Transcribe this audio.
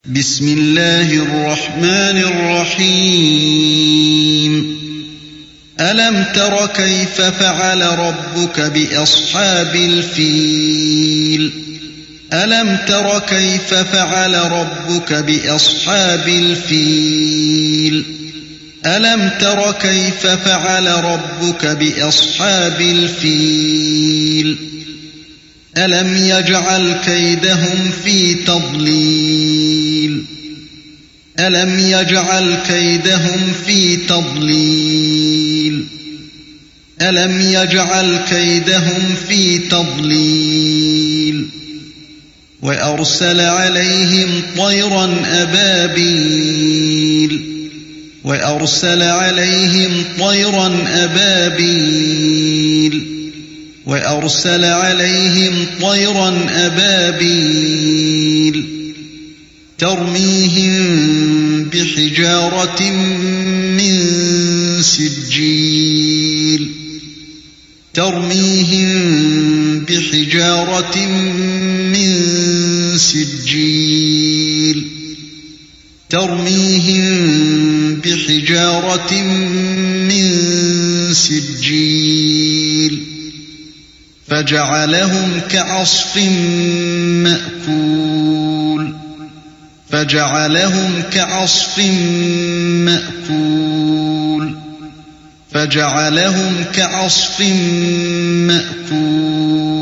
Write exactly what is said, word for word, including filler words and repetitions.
بسم اللہ الرحمن الرحیم ألم تر كيف فعل ربك بأصحاب الفيل ألم تر كيف فعل ربك بأصحاب الفيل ألم تر كيف فعل ربك بأصحاب الفيل ألم يجعل كيدهم في تضليل ألم يجعل كيدهم في تضليل ألم يجعل كيدهم في تضليل وأرسل عليهم طيرا أبابيل وأرسل عليهم طيرا أبابيل وأرسل عليهم طيرا أبابيل ترميهم بحجارة من سجيل ترميهم بحجارة من سجيل ترميهم بحجارة من سجيل فجعلهم كعصف مأكول فجعلهم كعصف مأكول فجعلهم كعصف مأكول